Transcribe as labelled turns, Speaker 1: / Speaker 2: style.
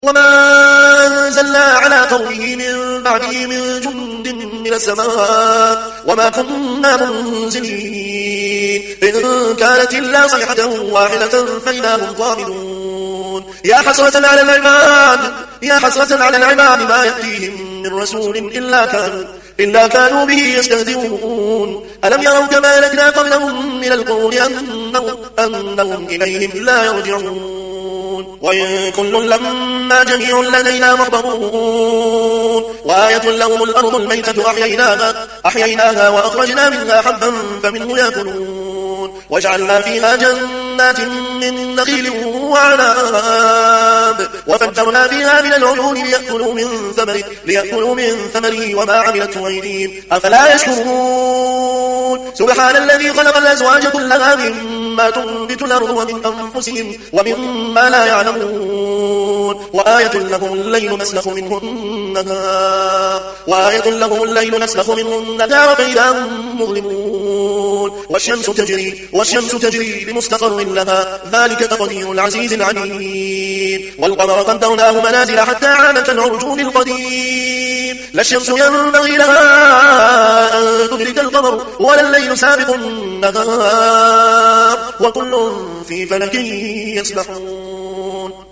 Speaker 1: وما أنزلنا على قومه من بعده من جند من السماء وما كنا منزلين إن كانت إلا صيحة واحدة فإذا هم ظالمون يا حسرة على العباد ما يأتيهم من رسول إلا كانوا به يستهزئون ألم يروا كما أهلكنا قبلهم من القرون أنهم إليهم لا يرجعون وإن كل لما جميع لدينا محضرون وآية لهم الأرض الميتة أحييناها وأخرجنا منها حبا فمنه يأكلون وجعلنا فيها جنات من نخيل وعناب وفجرنا فيها من العيون ليأكلوا من ثمره وما عملته أيديهم أفلا يشكرون سبحان الذي خلق الأزواج كلها مما تنبت الأرض ومن أنفسهم ومما لا يعلمون وآية لهم الليل نسلخ منه النهار فإذا هم مظلمون والشمس تجري لمستقر لها ذلك تقدير العزيز العليم والقمر قدرناه منازل حتى عاد كالعرجون القديم لا الشمس ينبغي لها أن تدرك القمر ولا الليل سابق النهار وكل في فلك يسبحون